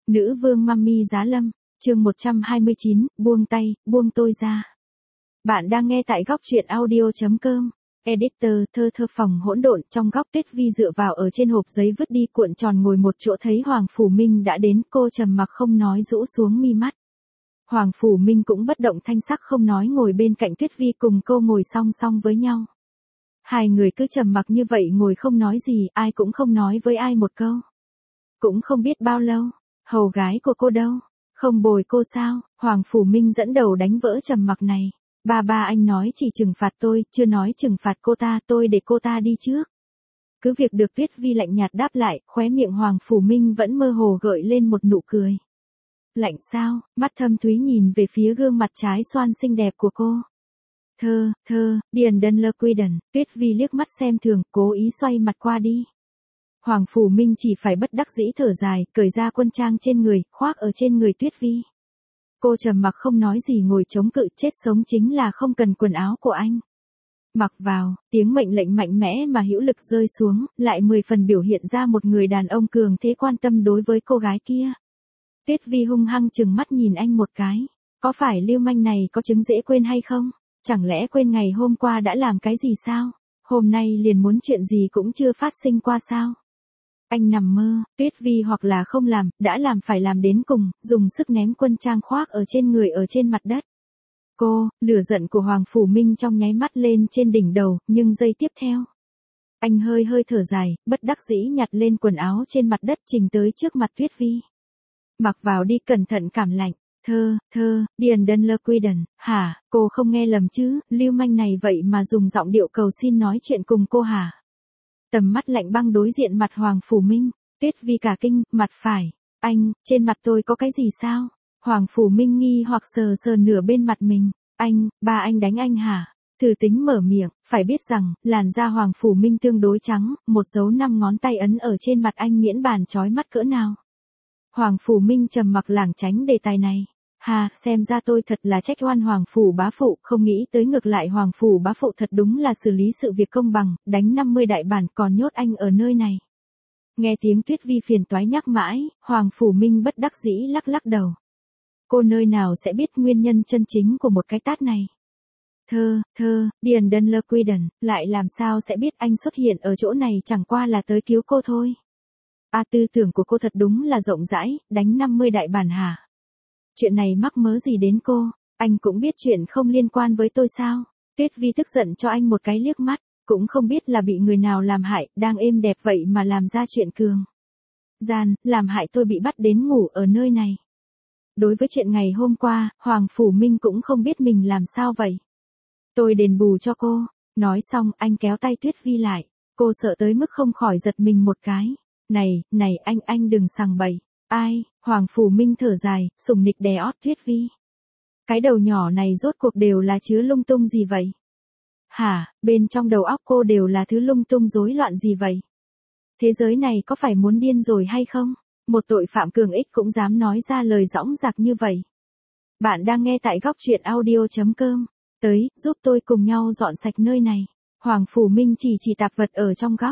Nữ vương Mummy Giá Lâm, chương 129, buông tay, buông tôi ra. Bạn đang nghe tại góc truyện audio.com. Editor, thơ phòng hỗn độn. Trong góc Tuyết Vi dựa vào ở trên hộp giấy vứt đi cuộn tròn ngồi một chỗ thấy Hoàng Phủ Minh đã đến, cô trầm mặc không nói rũ xuống mi mắt. Hoàng Phủ Minh cũng bất động thanh sắc không nói ngồi bên cạnh Tuyết Vi cùng cô ngồi song song với nhau. Hai người cứ trầm mặc như vậy ngồi không nói gì, ai cũng không nói với ai một câu. Cũng không biết bao lâu, hầu gái của cô đâu? Không bồi cô sao? Hoàng Phủ Minh dẫn đầu đánh vỡ trầm mặc này. Ba anh nói chỉ trừng phạt tôi, chưa nói trừng phạt cô ta, tôi để cô ta đi trước. Cứ việc được Tuyết Vi lạnh nhạt đáp lại, khóe miệng Hoàng Phủ Minh vẫn mơ hồ gợi lên một nụ cười. Lạnh sao? Mắt thâm thúy nhìn về phía gương mặt trái xoan xinh đẹp của cô. Điền Đơn Lơ Quy Đần, Tuyết Vi liếc mắt xem thường, cố ý xoay mặt qua đi. Hoàng Phủ Minh chỉ phải bất đắc dĩ thở dài, cởi ra quân trang trên người, khoác ở trên người Tuyết Vi. Cô trầm mặc không nói gì ngồi chống cự, chết sống chính là không cần quần áo của anh. Mặc vào, tiếng mệnh lệnh mạnh mẽ mà hữu lực rơi xuống, lại 10 phần biểu hiện ra một người đàn ông cường thế quan tâm đối với cô gái kia. Tuyết Vi hung hăng trừng mắt nhìn anh một cái. Có phải lưu manh này có chứng dễ quên hay không? Chẳng lẽ quên ngày hôm qua đã làm cái gì sao? Hôm nay liền muốn chuyện gì cũng chưa phát sinh qua sao? Anh nằm mơ, Tuyết Vi hoặc là không làm, đã làm phải làm đến cùng, dùng sức ném quân trang khoác ở trên người ở trên mặt đất. Lửa giận của Hoàng Phủ Minh trong nháy mắt lên trên đỉnh đầu, nhưng giây tiếp theo. Anh hơi thở dài, bất đắc dĩ nhặt lên quần áo trên mặt đất trình tới trước mặt Tuyết Vi. Mặc vào đi, cẩn thận cảm lạnh. Điền Đơn Lơ Quy Đần, hả, cô không nghe lầm chứ, lưu manh này vậy mà dùng giọng điệu cầu xin nói chuyện cùng cô hả? Tầm mắt lạnh băng đối diện mặt Hoàng Phủ Minh, Tuyết Vi cả kinh, mặt phải, anh, trên mặt tôi có cái gì sao? Hoàng Phủ Minh nghi hoặc sờ nửa bên mặt mình, ba anh đánh anh hả? Thử tính mở miệng, phải biết rằng, làn da Hoàng Phủ Minh tương đối trắng, một dấu 5 ngón tay ấn ở trên mặt anh miễn bàn chói mắt cỡ nào. Hoàng Phủ Minh trầm mặc lảng tránh đề tài này. Xem ra tôi thật là trách oan Hoàng Phủ bá phụ, không nghĩ tới ngược lại Hoàng Phủ bá phụ thật đúng là xử lý sự việc công bằng, đánh 50 đại bản còn nhốt anh ở nơi này. Nghe tiếng Tuyết Vi phiền toái nhắc mãi, Hoàng Phủ Minh bất đắc dĩ lắc đầu. Cô nơi nào sẽ biết nguyên nhân chân chính của một cái tát này. Điền Đơn Lơ Quy Đần, lại làm sao sẽ biết anh xuất hiện ở chỗ này chẳng qua là tới cứu cô thôi. Tư tưởng của cô thật đúng là rộng rãi, đánh 50 đại bản hả? Chuyện này mắc mớ gì đến cô, anh cũng biết chuyện không liên quan với tôi sao? Tuyết Vi tức giận cho anh một cái liếc mắt, cũng không biết là bị người nào làm hại, đang êm đẹp vậy mà làm ra chuyện cường gian, làm hại tôi bị bắt đến ngủ ở nơi này. Đối với chuyện ngày hôm qua, Hoàng Phủ Minh cũng không biết mình làm sao vậy. Tôi đền bù cho cô. Nói xong, anh kéo tay Tuyết Vi lại, cô sợ tới mức không khỏi giật mình một cái. Này, anh đừng sằng bậy. Ai? Hoàng Phủ Minh thở dài, sủng nịch đè ót Tuyết Vi. Cái đầu nhỏ này rốt cuộc đều là chứa lung tung gì vậy? Hả, bên trong đầu óc cô đều là thứ lung tung rối loạn gì vậy? Thế giới này có phải muốn điên rồi hay không? Một tội phạm cường ích cũng dám nói ra lời dõng dạc như vậy. Bạn đang nghe tại góc truyện audio.com. Tới, giúp tôi cùng nhau dọn sạch nơi này. Hoàng Phủ Minh chỉ tạp vật ở trong góc.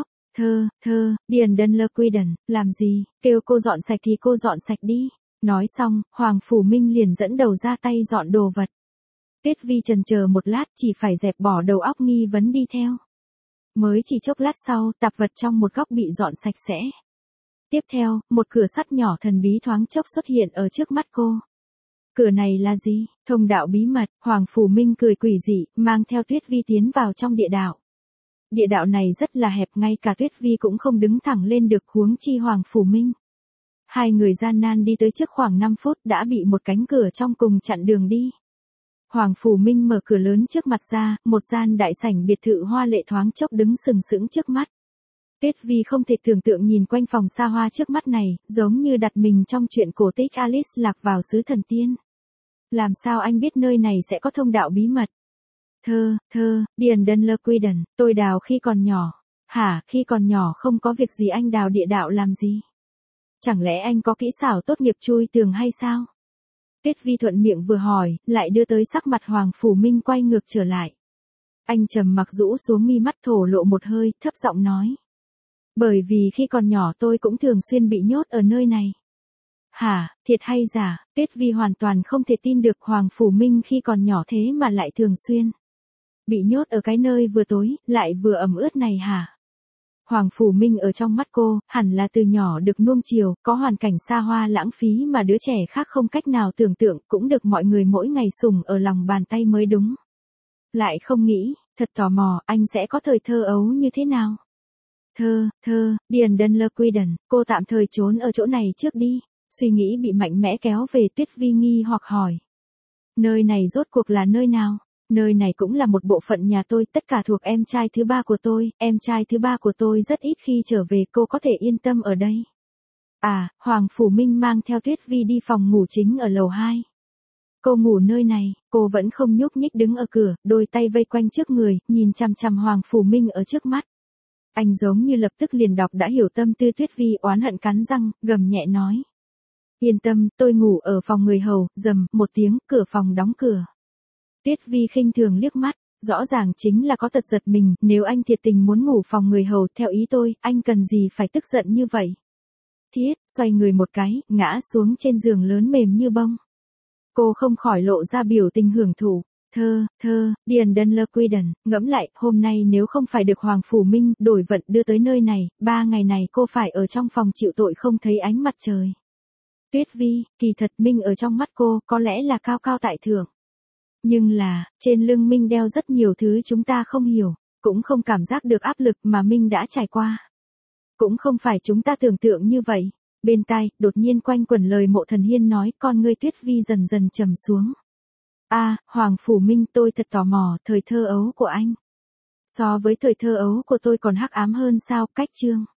Điền Đơn Lơ Quy Đần, làm gì, kêu cô dọn sạch thì cô dọn sạch đi. Nói xong, Hoàng Phủ Minh liền dẫn đầu ra tay dọn đồ vật. Tuyết Vi chần chờ một lát chỉ phải dẹp bỏ đầu óc nghi vấn đi theo. Mới chỉ chốc lát sau, tạp vật trong một góc bị dọn sạch sẽ. Tiếp theo, một cửa sắt nhỏ thần bí thoáng chốc xuất hiện ở trước mắt cô. Cửa này là gì? Thông đạo bí mật. Hoàng Phủ Minh cười quỷ dị, mang theo Tuyết Vi tiến vào trong địa đạo. Địa đạo này rất là hẹp, ngay cả Tuyết Vi cũng không đứng thẳng lên được, huống chi Hoàng Phủ Minh. Hai người gian nan đi tới trước khoảng 5 phút đã bị một cánh cửa trong cùng chặn đường đi. Hoàng Phủ Minh mở cửa lớn trước mặt ra, một gian đại sảnh biệt thự hoa lệ thoáng chốc đứng sừng sững trước mắt. Tuyết Vi không thể tưởng tượng nhìn quanh phòng xa hoa trước mắt này, giống như đặt mình trong chuyện cổ tích Alice lạc vào xứ thần tiên. Làm sao anh biết nơi này sẽ có thông đạo bí mật? Điền Đơn Lơ Quy Đần, tôi đào khi còn nhỏ. Hả, khi còn nhỏ không có việc gì anh đào địa đạo làm gì? Chẳng lẽ anh có kỹ xảo tốt nghiệp chui tường hay sao? Tuyết Vi thuận miệng vừa hỏi, lại đưa tới sắc mặt Hoàng Phủ Minh quay ngược trở lại. Anh trầm mặc rũ xuống mi mắt thổ lộ một hơi, thấp giọng nói. Bởi vì khi còn nhỏ tôi cũng thường xuyên bị nhốt ở nơi này. Hả, thiệt hay giả? Tuyết Vi hoàn toàn không thể tin được Hoàng Phủ Minh khi còn nhỏ thế mà lại thường xuyên bị nhốt ở cái nơi vừa tối, lại vừa ẩm ướt này hả? Hoàng Phủ Minh ở trong mắt cô, hẳn là từ nhỏ được nuông chiều, có hoàn cảnh xa hoa lãng phí mà đứa trẻ khác không cách nào tưởng tượng, cũng được mọi người mỗi ngày sủng ở lòng bàn tay mới đúng. Lại không nghĩ, thật tò mò, anh sẽ có thời thơ ấu như thế nào? Điền Đân Lơ Quy Đần, cô tạm thời trốn ở chỗ này trước đi. Suy nghĩ bị mạnh mẽ kéo về, Tuyết Vi nghi hoặc hỏi. Nơi này rốt cuộc là nơi nào? Nơi này cũng là một bộ phận nhà tôi, tất cả thuộc em trai thứ ba của tôi, em trai thứ ba của tôi rất ít khi trở về, cô có thể yên tâm ở đây. À, Hoàng Phủ Minh mang theo Tuyết Vi đi phòng ngủ chính ở lầu 2. Cô ngủ nơi này, cô vẫn không nhúc nhích đứng ở cửa, đôi tay vây quanh trước người, nhìn chằm chằm Hoàng Phủ Minh ở trước mắt. Anh giống như lập tức liền đọc đã hiểu tâm tư Tuyết Vi, oán hận cắn răng, gầm nhẹ nói. Yên tâm, tôi ngủ ở phòng người hầu, rầm, một tiếng, cửa phòng đóng cửa. Tuyết Vi khinh thường liếc mắt, rõ ràng chính là có tật giật mình, nếu anh thiệt tình muốn ngủ phòng người hầu, theo ý tôi, anh cần gì phải tức giận như vậy. Thiết, xoay người một cái, ngã xuống trên giường lớn mềm như bông. Cô không khỏi lộ ra biểu tình hưởng thụ. Điền Đân Lơ Quy Đần, ngẫm lại, hôm nay nếu không phải được Hoàng Phủ Minh đổi vận đưa tới nơi này, 3 ngày này cô phải ở trong phòng chịu tội không thấy ánh mặt trời. Tuyết Vi, kỳ thật Minh ở trong mắt cô, có lẽ là cao cao tại thượng. Nhưng là, trên lưng Minh đeo rất nhiều thứ chúng ta không hiểu, cũng không cảm giác được áp lực mà Minh đã trải qua. Cũng không phải chúng ta tưởng tượng như vậy. Bên tai, đột nhiên quanh quẩn lời Mộ Thần Hiên nói, con ngươi Tuyết Vi dần dần trầm xuống. Hoàng Phủ Minh, tôi thật tò mò, thời thơ ấu của anh. So với thời thơ ấu của tôi còn hắc ám hơn sao, cách chương.